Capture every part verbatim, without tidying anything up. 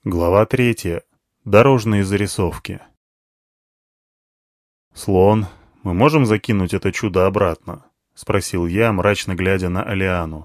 Глава третья. Дорожные зарисовки. «Слон, мы можем закинуть это чудо обратно?» — спросил я, мрачно глядя на Алиану.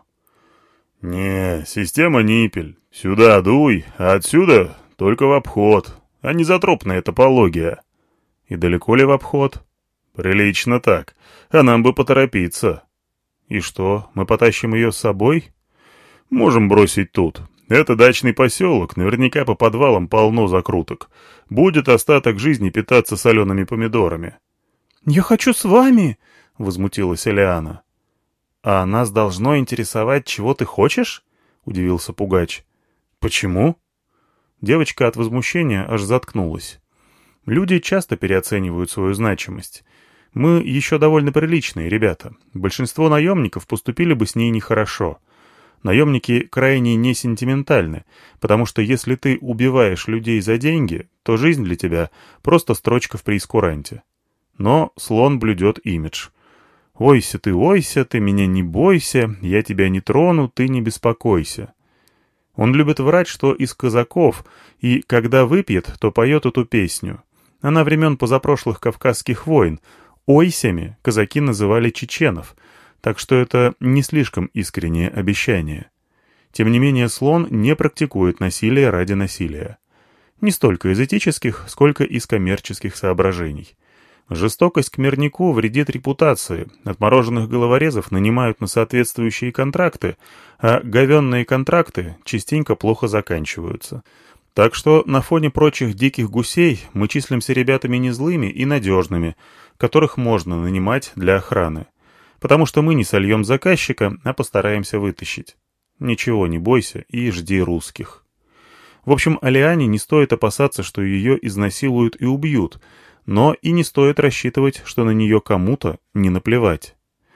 «Не, система Ниппель. Сюда дуй, а отсюда только в обход, а не затропная топология». «И далеко ли в обход?» «Прилично так, а нам бы поторопиться». «И что, мы потащим ее с собой?» «Можем бросить тут. Это дачный поселок, наверняка по подвалам полно закруток. Будет остаток жизни питаться солеными помидорами». «Я хочу с вами!» — возмутилась Элиана. «А нас должно интересовать, чего ты хочешь?» — удивился Пугач. «Почему?» Девочка от возмущения аж заткнулась. Люди часто переоценивают свою значимость. Мы еще довольно приличные ребята. Большинство наемников поступили бы с ней нехорошо. Наемники крайне несентиментальны, потому что если ты убиваешь людей за деньги, то жизнь для тебя просто строчка в преискуранте. Но слон блюдет имидж. «Ойся ты, ойся, ты меня не бойся, я тебя не трону, ты не беспокойся». Он любит врать, что из казаков, и когда выпьет, то поет эту песню. Она времен позапрошлых кавказских войн. Ойсями казаки называли чеченов, так что это не слишком искреннее обещание. Тем не менее, слон не практикует насилие ради насилия. Не столько из этических, сколько из коммерческих соображений. Жестокость к мирнику вредит репутации, отмороженных головорезов нанимают на соответствующие контракты, а говенные контракты частенько плохо заканчиваются. Так что на фоне прочих диких гусей мы числимся ребятами не злыми и надежными, которых можно нанимать для охраны. Потому что мы не сольем заказчика, а постараемся вытащить. Ничего не бойся и жди русских. В общем, Алиане не стоит опасаться, что ее изнасилуют и убьют, но и не стоит рассчитывать, что на нее кому-то не наплевать.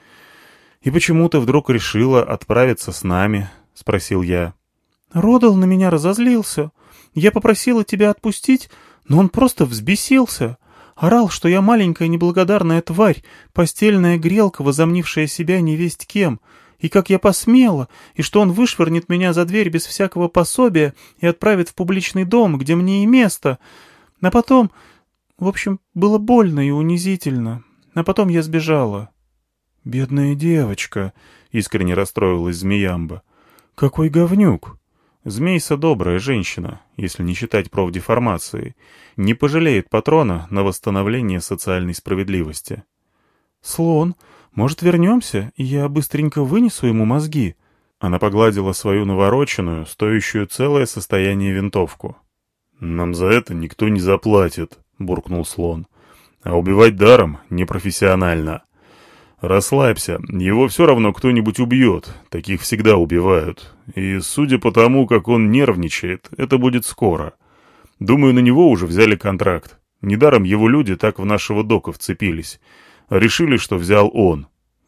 «И почему ты вдруг решила отправиться с нами?» — спросил я. «Родал на меня разозлился. Я попросила тебя отпустить, но он просто взбесился. Орал, что я маленькая неблагодарная тварь, постельная грелка, возомнившая себя невесть кем, и как я посмела, и что он вышвырнет меня за дверь без всякого пособия и отправит в публичный дом, где мне и место. А потом... В общем, было больно и унизительно. А потом я сбежала». «Бедная девочка», — искренне расстроилась Змеямба. «Какой говнюк!» Змейса добрая женщина, если не считать профдеформации, не пожалеет патрона на восстановление социальной справедливости. «Слон, может, вернемся, и я быстренько вынесу ему мозги?» Она погладила свою навороченную, стоящую целое состояние винтовку. «Нам за это никто не заплатит», — буркнул слон. «А убивать даром непрофессионально. Расслабься, его все равно кто-нибудь убьет, таких всегда убивают. И судя по тому, как он нервничает, это будет скоро. Думаю, на него уже взяли контракт. Недаром его люди так в нашего дока вцепились. Решили, что взял он».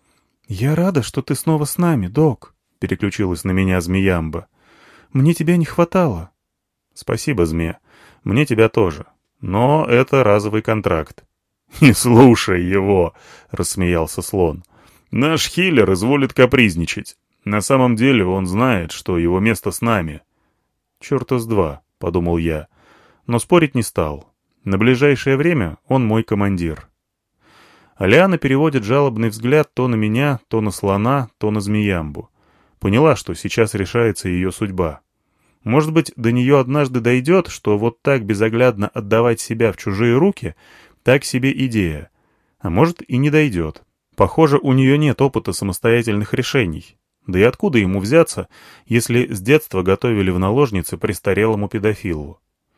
«Я рада, что ты снова с нами, док», — переключилась на меня Змеямба. «Мне тебя не хватало». «Спасибо, Зме. Мне тебя тоже. Но это разовый контракт». «Не слушай его», — рассмеялся слон. «Наш хиллер изволит капризничать. На самом деле он знает, что его место с нами». «Чёрта с два», — подумал я, но спорить не стал. На ближайшее время он мой командир. Алиана переводит жалобный взгляд то на меня, то на слона, то на Змеямбу. Поняла, что сейчас решается ее судьба. Может быть, до нее однажды дойдет, что вот так безоглядно отдавать себя в чужие руки — так себе идея. А может, и не дойдет. Похоже, у нее нет опыта самостоятельных решений. Да и откуда ему взяться, если с детства готовили в наложнице престарелому педофилу?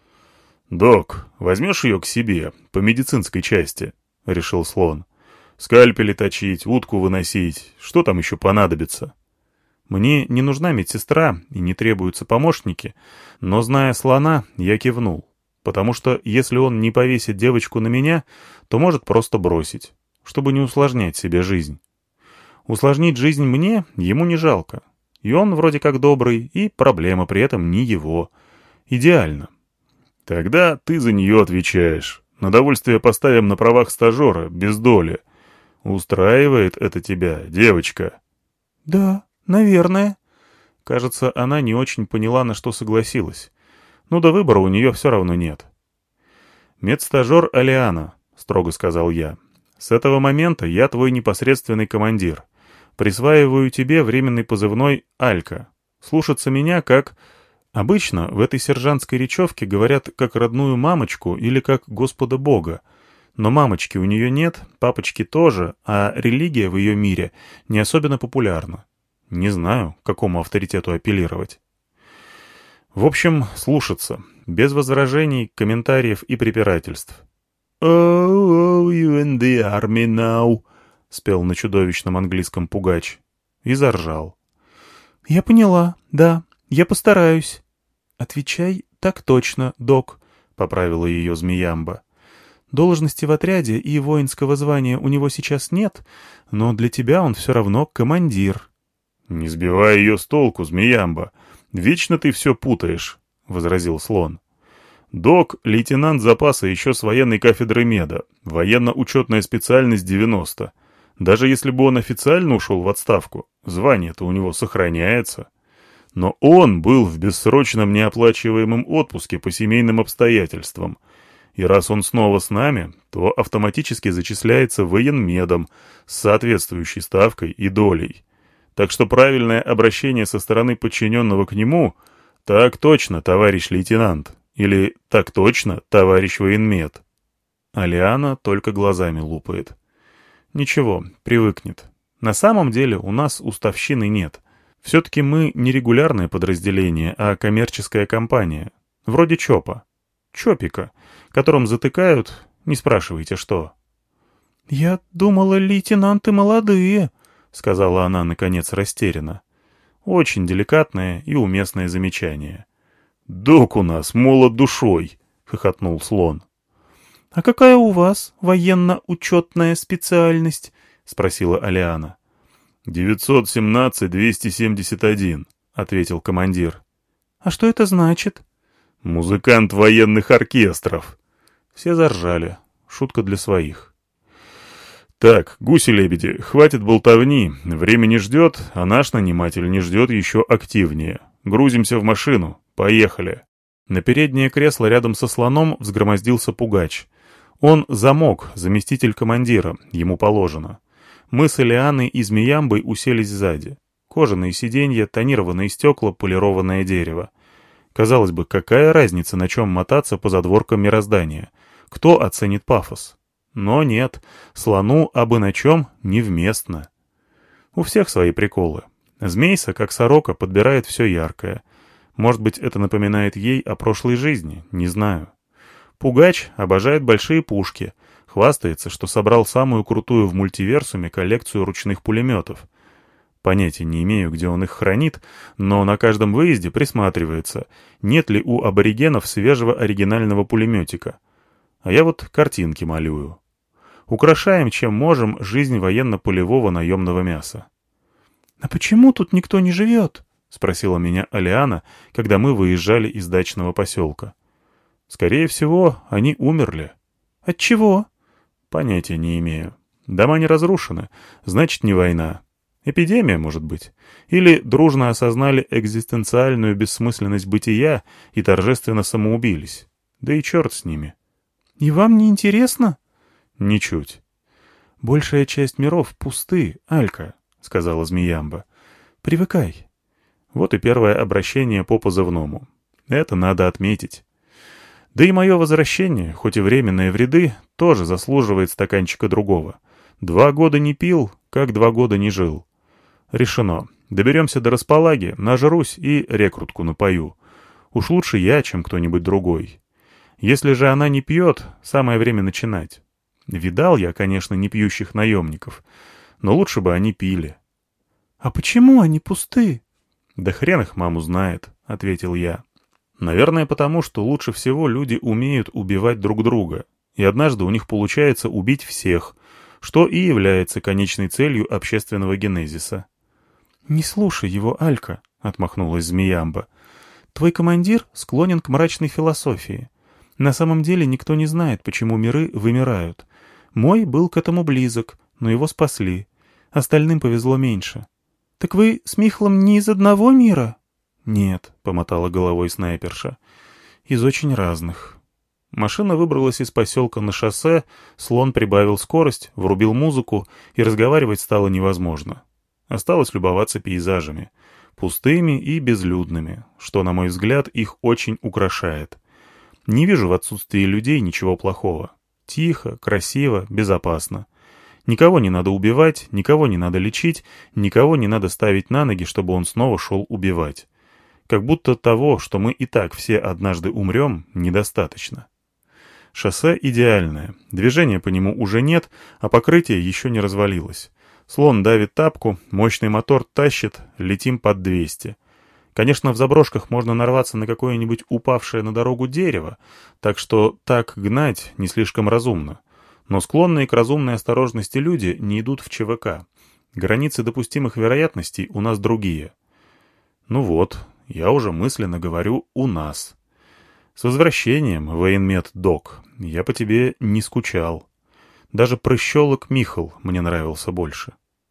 «Док, возьмешь ее к себе, по медицинской части?» — решил слон. «Скальпели точить, утку выносить. Что там еще понадобится?» Мне не нужна медсестра и не требуются помощники, но, зная слона, я кивнул. Потому что если он не повесит девочку на меня, то может просто бросить, чтобы не усложнять себе жизнь. Усложнить жизнь мне ему не жалко. И он вроде как добрый, и проблема при этом не его. Идеально. «Тогда ты за нее отвечаешь. На довольствие поставим на правах стажера, без доли. Устраивает это тебя, девочка?» «Да, наверное». Кажется, она не очень поняла, на что согласилась. Ну да выбора у нее все равно нет. «Медстажер Алиана», — строго сказал я. «С этого момента я твой непосредственный командир. Присваиваю тебе временный позывной «Алька». Слушаться меня как... Обычно в этой сержантской речевке говорят как родную мамочку или как Господа Бога. Но мамочки у нее нет, папочки тоже, а религия в ее мире не особенно популярна. Не знаю, к какому авторитету апеллировать. В общем, слушаться. Без возражений, комментариев и препирательств. «Oh, oh, you in the army now», — спел на чудовищном английском пугач. И заржал. «Я поняла, да, я постараюсь». «Отвечай так точно, док», — поправила ее Змеямба. «Должности в отряде и воинского звания у него сейчас нет, но для тебя он все равно командир». «Не сбивай ее с толку, Змеямба. Вечно ты все путаешь», — возразил Слон. «Док — лейтенант запаса еще с военной кафедры меда, военно-учетная специальность девяносто. Даже если бы он официально ушел в отставку, звание-то у него сохраняется. Но он был в бессрочном неоплачиваемом отпуске по семейным обстоятельствам. И раз он снова с нами, то автоматически зачисляется военмедом с соответствующей ставкой и долей. Так что правильное обращение со стороны подчиненного к нему — «Так точно, товарищ лейтенант» или «Так точно, товарищ военмед». Алиана только глазами лупает. Ничего, привыкнет. На самом деле у нас уставщины нет. Все-таки мы не регулярное подразделение, а коммерческая компания. Вроде ЧОПа. ЧОПика, которым затыкают, не спрашивайте что. «Я думала, лейтенанты молодые», — сказала она, наконец, растерянно. Очень деликатное и уместное замечание. «Док у нас молод душой», — хохотнул Слон. «А какая у вас военно-учетная специальность?» — спросила Алиана. «девятьсот семнадцать двести семьдесят один», — ответил командир. «А что это значит?» «Музыкант военных оркестров». Все заржали. Шутка для своих. «Так, гуси-лебеди, хватит болтовни. Время не ждет, а наш наниматель не ждет еще активнее. Грузимся в машину. Поехали». На переднее кресло рядом со Слоном взгромоздился пугач. Он замок, заместитель командира, ему положено. Мы с Элианой и Змеямбой уселись сзади. Кожаные сиденья, тонированные стекла, полированное дерево. Казалось бы, какая разница, на чем мотаться по задворкам мироздания? Кто оценит пафос? Но нет, Слону абы на чем невместно. У всех свои приколы. Змейса, как сорока, подбирает все яркое. Может быть, это напоминает ей о прошлой жизни, не знаю. Пугач обожает большие пушки. Хвастается, что собрал самую крутую в мультиверсуме коллекцию ручных пулеметов. Понятия не имею, где он их хранит, но на каждом выезде присматривается, нет ли у аборигенов свежего оригинального пулеметика. А я вот картинки малюю. Украшаем, чем можем, жизнь военно-полевого наемного мяса. «А почему тут никто не живет?» — спросила меня Алиана, когда мы выезжали из дачного поселка. «Скорее всего, они умерли». «От чего?» «Понятия не имею. Дома не разрушены, значит, не война. Эпидемия, может быть. Или дружно осознали экзистенциальную бессмысленность бытия и торжественно самоубились. Да и черт с ними». «И вам не интересно?» «Ничуть». «Большая часть миров пусты, Алька», — сказала Змеямба. «Привыкай». Вот и первое обращение по позывному. Это надо отметить. Да и мое возвращение, хоть и временное в ряды, тоже заслуживает стаканчика другого. Два года не пил, как два года не жил. Решено. Доберемся до располаги, нажрусь и рекрутку напою. Уж лучше я, чем кто-нибудь другой. Если же она не пьет, самое время начинать. Видал я, конечно, не пьющих наемников, но лучше бы они пили. — А почему они пусты? — Да хрен их маму знает, — ответил я. Наверное, потому что лучше всего люди умеют убивать друг друга, и однажды у них получается убить всех, что и является конечной целью общественного генезиса. — Не слушай его, Алька, — отмахнулась Змеямба. — Твой командир склонен к мрачной философии. На самом деле никто не знает, почему миры вымирают. Мой был к этому близок, но его спасли. Остальным повезло меньше. — Так вы с Михлом не из одного мира? — Нет, — помотала головой снайперша. Из очень разных. Машина выбралась из поселка на шоссе, слон прибавил скорость, врубил музыку, и разговаривать стало невозможно. Осталось любоваться пейзажами, пустыми и безлюдными, что, на мой взгляд, их очень украшает. Не вижу в отсутствии людей ничего плохого. Тихо, красиво, безопасно. Никого не надо убивать, никого не надо лечить, никого не надо ставить на ноги, чтобы он снова шел убивать. Как будто того, что мы и так все однажды умрем, недостаточно. Шоссе идеальное, движения по нему уже нет, а покрытие еще не развалилось. Слон давит тапку, мощный мотор тащит, летим под двести. Конечно, в заброшках можно нарваться на какое-нибудь упавшее на дорогу дерево, так что так гнать не слишком разумно. Но склонные к разумной осторожности люди не идут в ЧВК. Границы допустимых вероятностей у нас другие. Ну вот, я уже мысленно говорю «у нас». С возвращением, военмед-док, я по тебе не скучал. Даже прыщелок Михал мне нравился больше.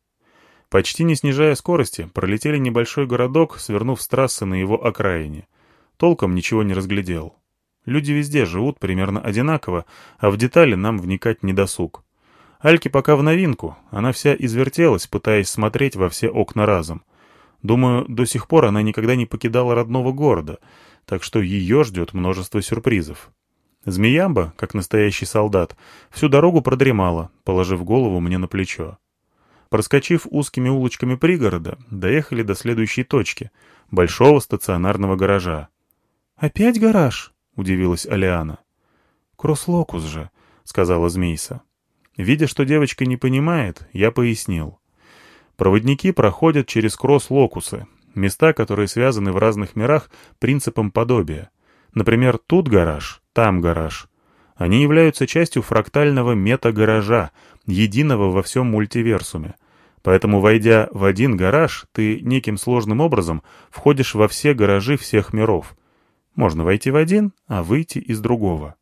Почти не снижая скорости, пролетели небольшой городок, свернув с трассы на его окраине. Толком ничего не разглядел. Люди везде живут примерно одинаково, а в детали нам вникать не досуг. Альке пока в новинку, она вся извертелась, пытаясь смотреть во все окна разом. Думаю, до сих пор она никогда не покидала родного города, так что ее ждет множество сюрпризов. Змеямба, как настоящий солдат, всю дорогу продремала, положив голову мне на плечо. Проскочив узкими улочками пригорода, доехали до следующей точки — большого стационарного гаража. «Опять гараж?» — удивилась Алиана. «Кросс-локус же», — сказала Змейса. Видя, что девочка не понимает, я пояснил. Проводники проходят через кросс-локусы, места, которые связаны в разных мирах принципом подобия. Например, тут гараж, там гараж. Они являются частью фрактального мета-гаража, единого во всем мультиверсуме. Поэтому, войдя в один гараж, ты неким сложным образом входишь во все гаражи всех миров. Можно войти в один, а выйти из другого.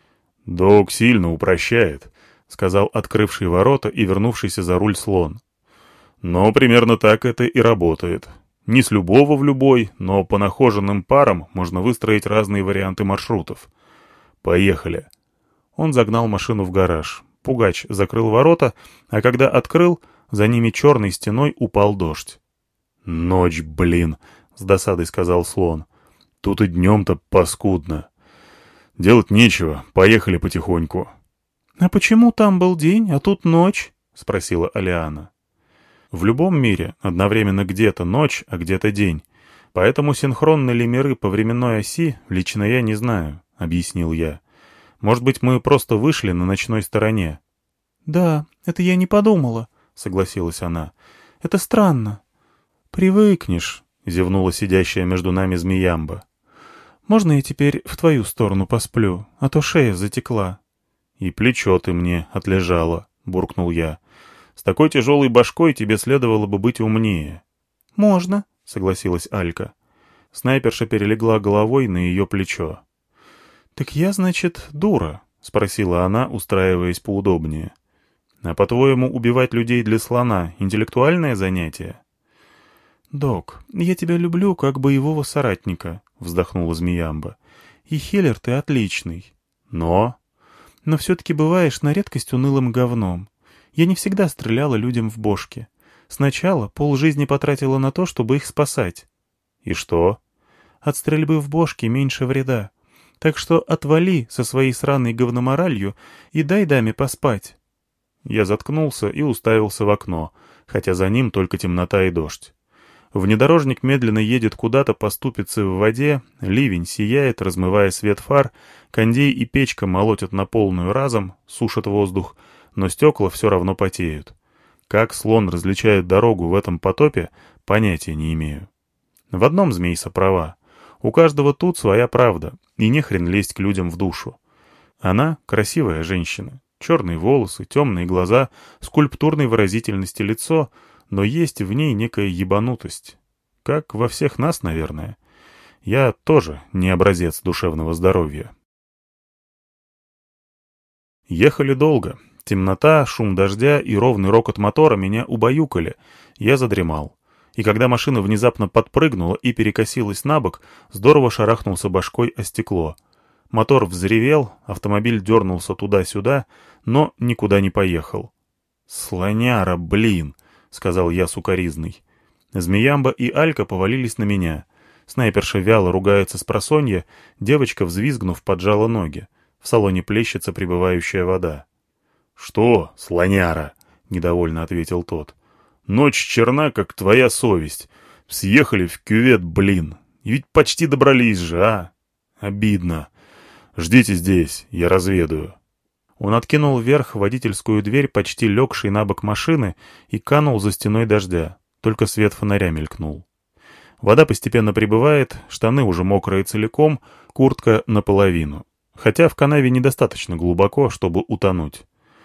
«Док сильно упрощает», — сказал открывший ворота и вернувшийся за руль слон. «Но примерно так это и работает. Не с любого в любой, но по нахоженным парам можно выстроить разные варианты маршрутов. Поехали». Он загнал машину в гараж. Пугач закрыл ворота, а когда открыл, за ними черной стеной упал дождь. «Ночь, блин», — с досадой сказал слон. «Тут и днем-то паскудно. Делать нечего, поехали потихоньку». «А почему там был день, а тут ночь?» — спросила Алиана. В любом мире одновременно где-то ночь, а где-то день. Поэтому синхронны ли миры по временной оси, лично я не знаю, — объяснил я. Может быть, мы просто вышли на ночной стороне. «Да, это я не подумала», — согласилась она. «Это странно». «Привыкнешь», — зевнула сидящая между нами змеямба. «Можно я теперь в твою сторону посплю, а то шея затекла?» «И плечо ты мне отлежало», — буркнул я. «С такой тяжелой башкой тебе следовало бы быть умнее». «Можно», — согласилась Алька. Снайперша перелегла головой на ее плечо. «Так я, значит, дура?» — спросила она, устраиваясь поудобнее. «А по-твоему, убивать людей для слона — интеллектуальное занятие?» «Док, я тебя люблю как боевого соратника», — вздохнула змеямба. «И хиллер ты отличный. Но...» «Но все-таки бываешь на редкость унылым говном. Я не всегда стреляла людям в бошки. Сначала полжизни потратила на то, чтобы их спасать». «И что?» «От стрельбы в бошки меньше вреда. Так что отвали со своей сраной говноморалью и дай даме поспать». Я заткнулся и уставился в окно, хотя за ним только темнота и дождь. Внедорожник медленно едет куда-то по ступице в воде, ливень сияет, размывая свет фар, кондей и печка молотят на полную разом, сушат воздух, но стекла все равно потеют. Как слон различает дорогу в этом потопе, понятия не имею. В одном Змейса права. У каждого тут своя правда, и не хрен лезть к людям в душу. Она — красивая женщина. Черные волосы, темные глаза, скульптурной выразительности лицо, но есть в ней некая ебанутость. Как во всех нас, наверное. Я тоже не образец душевного здоровья. Ехали долго. Темнота, шум дождя и ровный рокот мотора меня убаюкали. Я задремал. И когда машина внезапно подпрыгнула и перекосилась на бок, здорово шарахнулся башкой о стекло. Мотор взревел, автомобиль дернулся туда-сюда, но никуда не поехал. «Слоняра, блин!» — сказал я сукоризный. Змеямба и Алька повалились на меня. Снайперша вяло ругается с просонья, девочка, взвизгнув, поджала ноги. В салоне плещется прибывающая вода. «Что, слоняра?» — недовольно ответил тот. «Ночь черна, как твоя совесть. Съехали в кювет, блин. И ведь почти добрались же, а? Обидно. Ждите здесь, я разведаю». Он откинул вверх водительскую дверь, почти легшей на бок машины, и канул за стеной дождя. Только свет фонаря мелькнул. Вода постепенно прибывает, штаны уже мокрые целиком, куртка наполовину. Хотя в канаве недостаточно глубоко, чтобы утонуть.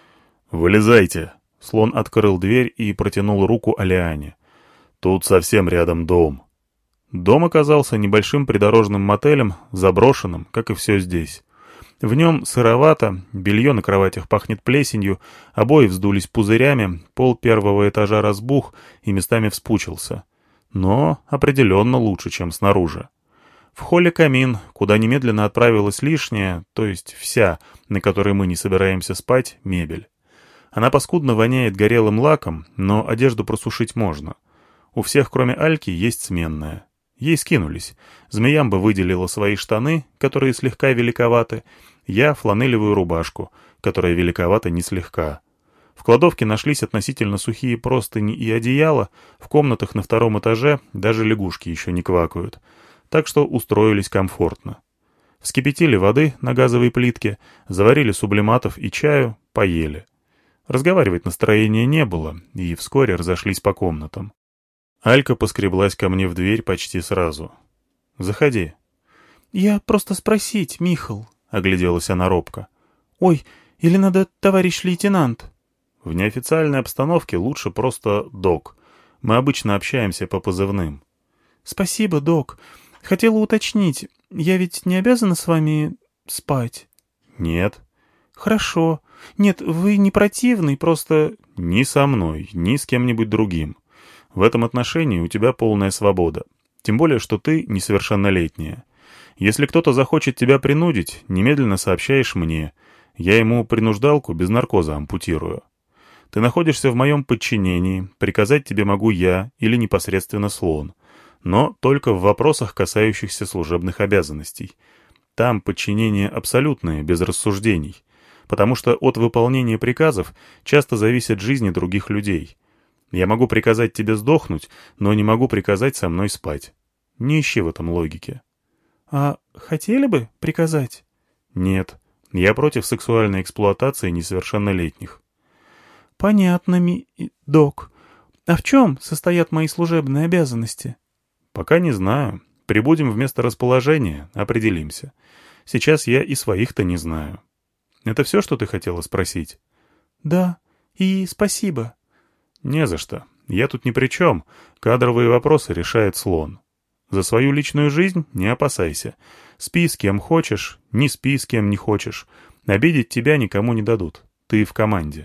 «Вылезайте!» Слон открыл дверь и протянул руку Алиане. «Тут совсем рядом дом». Дом оказался небольшим придорожным мотелем, заброшенным, как и все здесь. В нем сыровато, белье на кроватях пахнет плесенью, обои вздулись пузырями, пол первого этажа разбух и местами вспучился. Но определенно лучше, чем снаружи. В холле камин, куда немедленно отправилась лишняя, то есть вся, на которой мы не собираемся спать, мебель. Она паскудно воняет горелым лаком, но одежду просушить можно. У всех, кроме Альки, есть сменная. Ей скинулись. Змеямба выделила свои штаны, которые слегка великоваты, я — фланелевую рубашку, которая великовата не слегка. В кладовке нашлись относительно сухие простыни и одеяла, в комнатах на втором этаже даже лягушки еще не квакают. Так что устроились комфортно. Вскипятили воды на газовой плитке, заварили сублиматов и чаю, поели. Разговаривать настроения не было, и вскоре разошлись по комнатам. Алька поскреблась ко мне в дверь почти сразу. «Заходи». «Я просто спросить, Михал», — огляделась она робко. «Ой, или надо товарищ лейтенант?» «В неофициальной обстановке лучше просто док. Мы обычно общаемся по позывным». «Спасибо, док. Хотела уточнить, я ведь не обязана с вами спать?» «Нет». «Хорошо. Нет, вы не противный, просто...» «Ни со мной, ни с кем-нибудь другим. В этом отношении у тебя полная свобода. Тем более, что ты несовершеннолетняя. Если кто-то захочет тебя принудить, немедленно сообщаешь мне. Я ему принуждалку без наркоза ампутирую. Ты находишься в моем подчинении, приказать тебе могу я или непосредственно слон. Но только в вопросах, касающихся служебных обязанностей. Там подчинение абсолютное, без рассуждений. Потому что от выполнения приказов часто зависят жизни других людей. Я могу приказать тебе сдохнуть, но не могу приказать со мной спать. Не ищи в этом логики». «А хотели бы приказать?» «Нет. Я против сексуальной эксплуатации несовершеннолетних». «Понятно, ми... док. А в чем состоят мои служебные обязанности?» «Пока не знаю. Прибудем в место расположения, определимся. Сейчас я и своих-то не знаю. Это все, что ты хотела спросить?» «Да. И спасибо». «Не за что. Я тут ни при чем. Кадровые вопросы решает слон. За свою личную жизнь не опасайся. Спи с кем хочешь, не спи с кем не хочешь. Обидеть тебя никому не дадут. Ты в команде».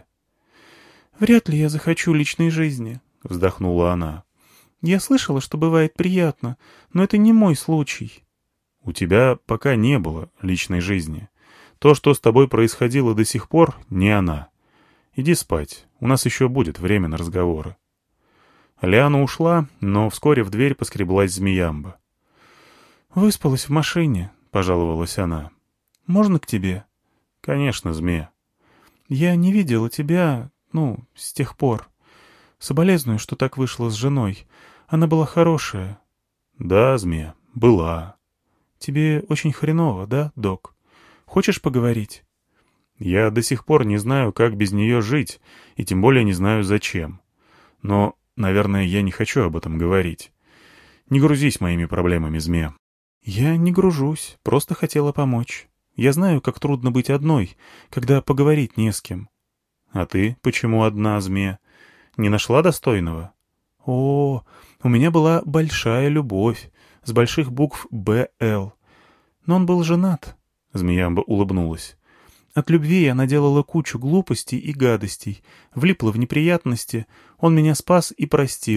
«Вряд ли я захочу личной жизни», — вздохнула она. «Я слышала, что бывает приятно, но это не мой случай». «У тебя пока не было личной жизни. То, что с тобой происходило до сих пор, не она. Иди спать, у нас еще будет время на разговоры». Лиана ушла, но вскоре в дверь поскреблась Змеямба. «Выспалась в машине», — пожаловалась она. «Можно к тебе?» «Конечно, Змея». «Я не видела тебя, ну, с тех пор. Соболезную, что так вышло с женой. Она была хорошая». «Да, Змея, была». «Тебе очень хреново, да, док? Хочешь поговорить?» «Я до сих пор не знаю, как без нее жить, и тем более не знаю, зачем. Но, наверное, я не хочу об этом говорить. Не грузись моими проблемами, Змея». «Я не гружусь, просто хотела помочь. Я знаю, как трудно быть одной, когда поговорить не с кем». «А ты почему одна, Змея? Не нашла достойного?» «О, у меня была большая любовь, с больших букв Б Л. Но он был женат», — Змеямба улыбнулась. «От любви я наделала кучу глупостей и гадостей, влипла в неприятности, он меня спас и простил.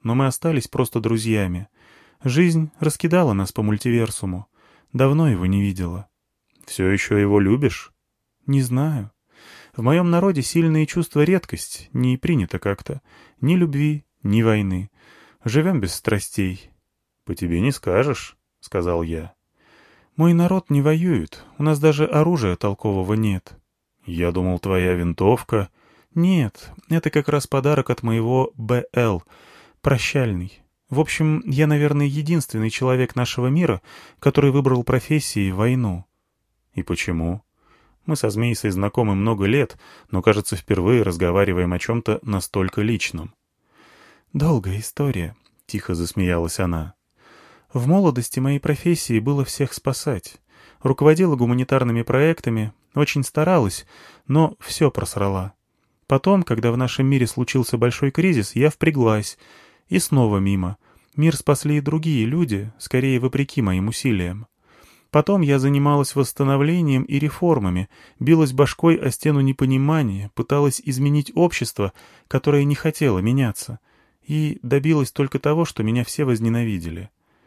но мы остались просто друзьями. Жизнь раскидала нас по мультиверсуму. Давно его не видела. Все еще его любишь? Не знаю. В моем народе сильные чувства — редкость, не принято как-то. Ни любви, ни войны. Живем без страстей. По тебе не скажешь, — сказал я. Мой народ не воюет, у нас даже оружия толкового нет. Я думал, твоя винтовка... Нет, это как раз подарок от моего Б Л, прощальный. В общем, я, наверное, единственный человек нашего мира, который выбрал профессией войну. И почему? Мы со Змейсой знакомы много лет, но, кажется, впервые разговариваем о чем-то настолько личном. Долгая история, — тихо засмеялась она. В молодости моей профессии было всех спасать. Руководила гуманитарными проектами, очень старалась, но все просрала. Потом, когда в нашем мире случился большой кризис, я впряглась. И снова мимо. Мир спасли и другие люди, скорее вопреки моим усилиям. Потом я занималась восстановлением и реформами, билась башкой о стену непонимания, пыталась изменить общество, которое не хотело меняться, и добилась только того, что меня все возненавидели.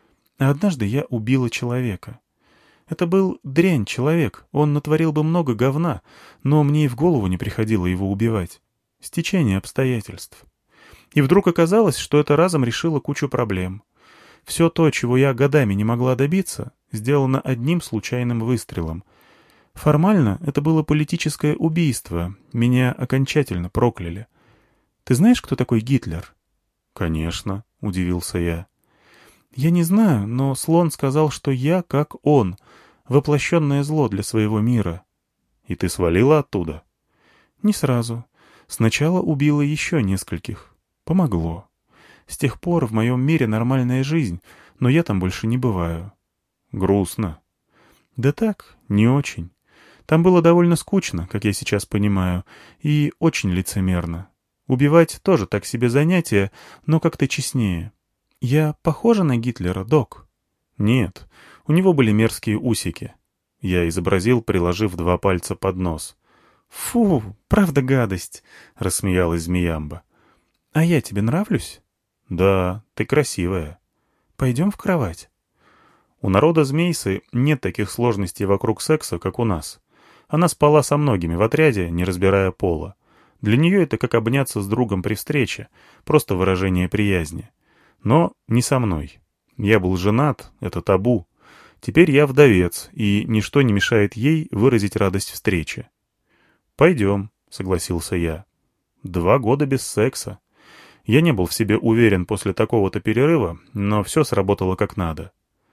А однажды я убила человека. Это был дрянь-человек, он натворил бы много говна, но мне и в голову не приходило его убивать. Стечение обстоятельств. И вдруг оказалось, что это разом решило кучу проблем. Все то, чего я годами не могла добиться, сделано одним случайным выстрелом. Формально это было политическое убийство, меня окончательно прокляли. Ты знаешь, кто такой Гитлер? Конечно, удивился я. Я не знаю, но Слон сказал, что я, как он, воплощенное зло для своего мира. И ты свалила оттуда? Не сразу. Сначала убила еще нескольких. Помогло. С тех пор в моем мире нормальная жизнь, но я там больше не бываю. Грустно. Да так, не очень. Там было довольно скучно, как я сейчас понимаю, и очень лицемерно. Убивать тоже так себе занятие, но как-то честнее. Я похожа на Гитлера, док? Нет, у него были мерзкие усики. Я изобразил, приложив два пальца под нос. Фу, правда гадость, рассмеялась Змеямба. А я тебе нравлюсь? Да, ты красивая. Пойдем в кровать. У народа Змейсы нет таких сложностей вокруг секса, как у нас. Она спала со многими в отряде, не разбирая пола. Для нее это как обняться с другом при встрече, просто выражение приязни. Но не со мной. Я был женат, это табу. Теперь я вдовец, и ничто не мешает ей выразить радость встречи. «Пойдем», — согласился я. Два года без секса. Я не был в себе уверен после такого-то перерыва, но все сработало как надо.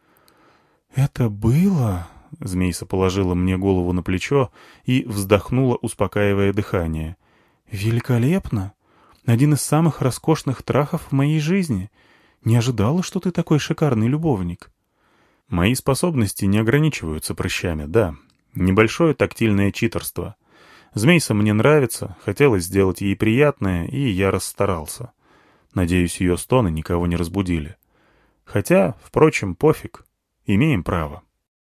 «Это было...» — Змейса положила мне голову на плечо и вздохнула, успокаивая дыхание. «Великолепно! Один из самых роскошных трахов в моей жизни. Не ожидала, что ты такой шикарный любовник». Мои способности не ограничиваются прыщами, да. Небольшое тактильное читерство. Змейса мне нравится, хотелось сделать ей приятное, и я расстарался. Надеюсь, ее стоны никого не разбудили. Хотя, впрочем, пофиг. Имеем право.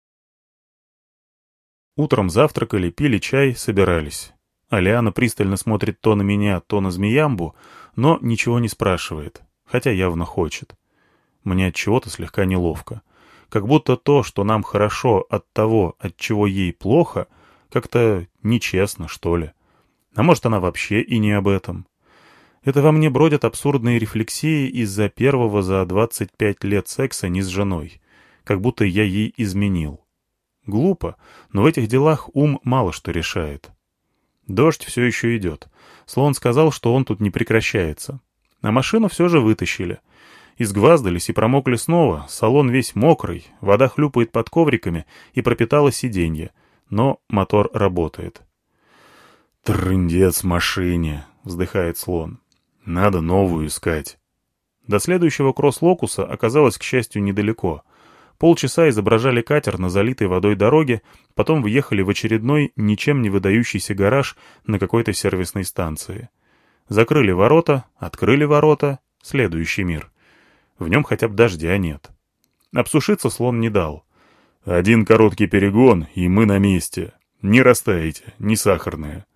Утром завтракали, пили чай, собирались. Алиана пристально смотрит то на меня, то на Змеямбу, но ничего не спрашивает, хотя явно хочет. Мне от чего-то слегка неловко. Как будто то, что нам хорошо от того, от чего ей плохо, как-то нечестно, что ли. А может, она вообще и не об этом. Это во мне бродят абсурдные рефлексии из-за первого за двадцать пять лет секса не с женой. Как будто я ей изменил. Глупо, но в этих делах ум мало что решает. Дождь все еще идет. Слон сказал, что он тут не прекращается. А машину все же вытащили. Изгваздались и промокли снова, салон весь мокрый, вода хлюпает под ковриками и пропитала сиденье. Но мотор работает. «Трындец машине», — вздыхает Слон. «Надо новую искать». До следующего кросс-локуса оказалось, к счастью, недалеко. Полчаса изображали катер на залитой водой дороге, потом въехали в очередной, ничем не выдающийся гараж на какой-то сервисной станции. Закрыли ворота, открыли ворота, следующий мир. В нем хотя бы дождя нет. Обсушиться Слон не дал. «Один короткий перегон, и мы на месте. Не растаете, не сахарные».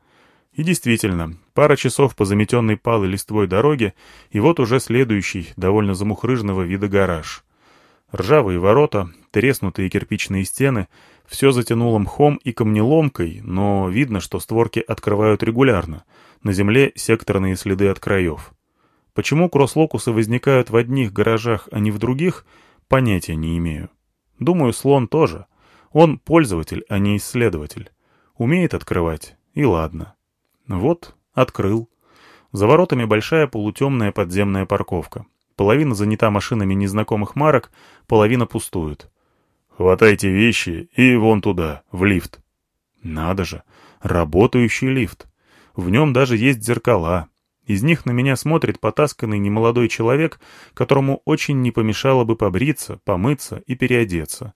И действительно, пара часов по заметенной палой листвой дороге, и вот уже следующий, довольно замухрыжного вида гараж. Ржавые ворота, треснутые кирпичные стены — все затянуло мхом и камнеломкой, но видно, что створки открывают регулярно. На земле секторные следы от краев. Почему кросс-локусы возникают в одних гаражах, а не в других, понятия не имею. Думаю, слон тоже. Он пользователь, а не исследователь. Умеет открывать, и ладно. Вот, открыл. За воротами большая полутемная подземная парковка. Половина занята машинами незнакомых марок, половина пустует. «Хватайте вещи и вон туда, в лифт». Надо же, работающий лифт. В нем даже есть зеркала. Из них на меня смотрит потасканный немолодой человек, которому очень не помешало бы побриться, помыться и переодеться.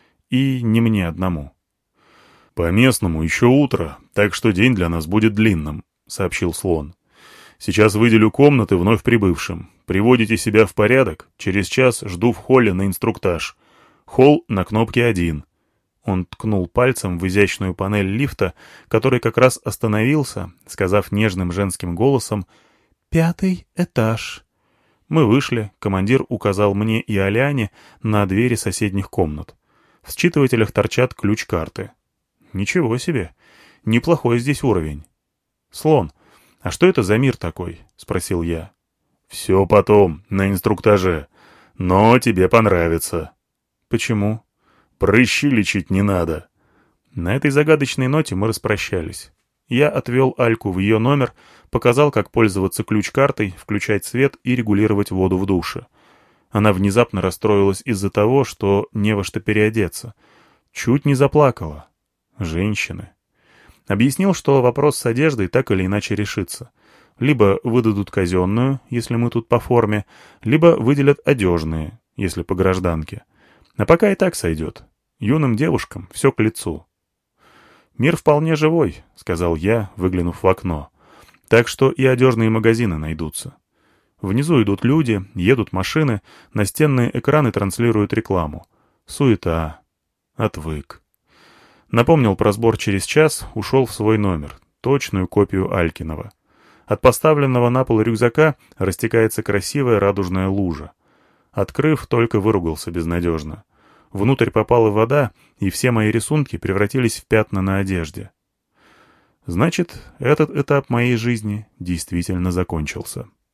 И не мне одному. «По местному еще утро, так что день для нас будет длинным», — сообщил слон. «Сейчас выделю комнаты вновь прибывшим. Приводите себя в порядок. Через час жду в холле на инструктаж. Холл на кнопке один». Он ткнул пальцем в изящную панель лифта, который как раз остановился, сказав нежным женским голосом «Пятый этаж». Мы вышли, командир указал мне и Аляне на двери соседних комнат. В считывателях торчат ключ-карты. Ничего себе. Неплохой здесь уровень. «Слон, а что это за мир такой?» — спросил я. «Все потом, на инструктаже. Но тебе понравится». «Почему?» «Прыщи лечить не надо». На этой загадочной ноте мы распрощались. Я отвел Альку в ее номер, показал, как пользоваться ключ-картой, включать свет и регулировать воду в душе. Она внезапно расстроилась из-за того, что не во что переодеться. Чуть не заплакала. Женщины. Объяснил, что вопрос с одеждой так или иначе решится. Либо выдадут казенную, если мы тут по форме, либо выделят одежные, если по гражданке. А пока и так сойдет. Юным девушкам все к лицу. «Мир вполне живой», — сказал я, выглянув в окно. «Так что и одежные магазины найдутся. Внизу идут люди, едут машины, настенные экраны транслируют рекламу. Суета. Отвык». Напомнил про сбор через час, ушел в свой номер, точную копию Алькинова. От поставленного на пол рюкзака растекается красивая радужная лужа. Открыв, только выругался безнадежно. Внутрь попала вода, и все мои рисунки превратились в пятна на одежде. Значит, этот этап моей жизни действительно закончился.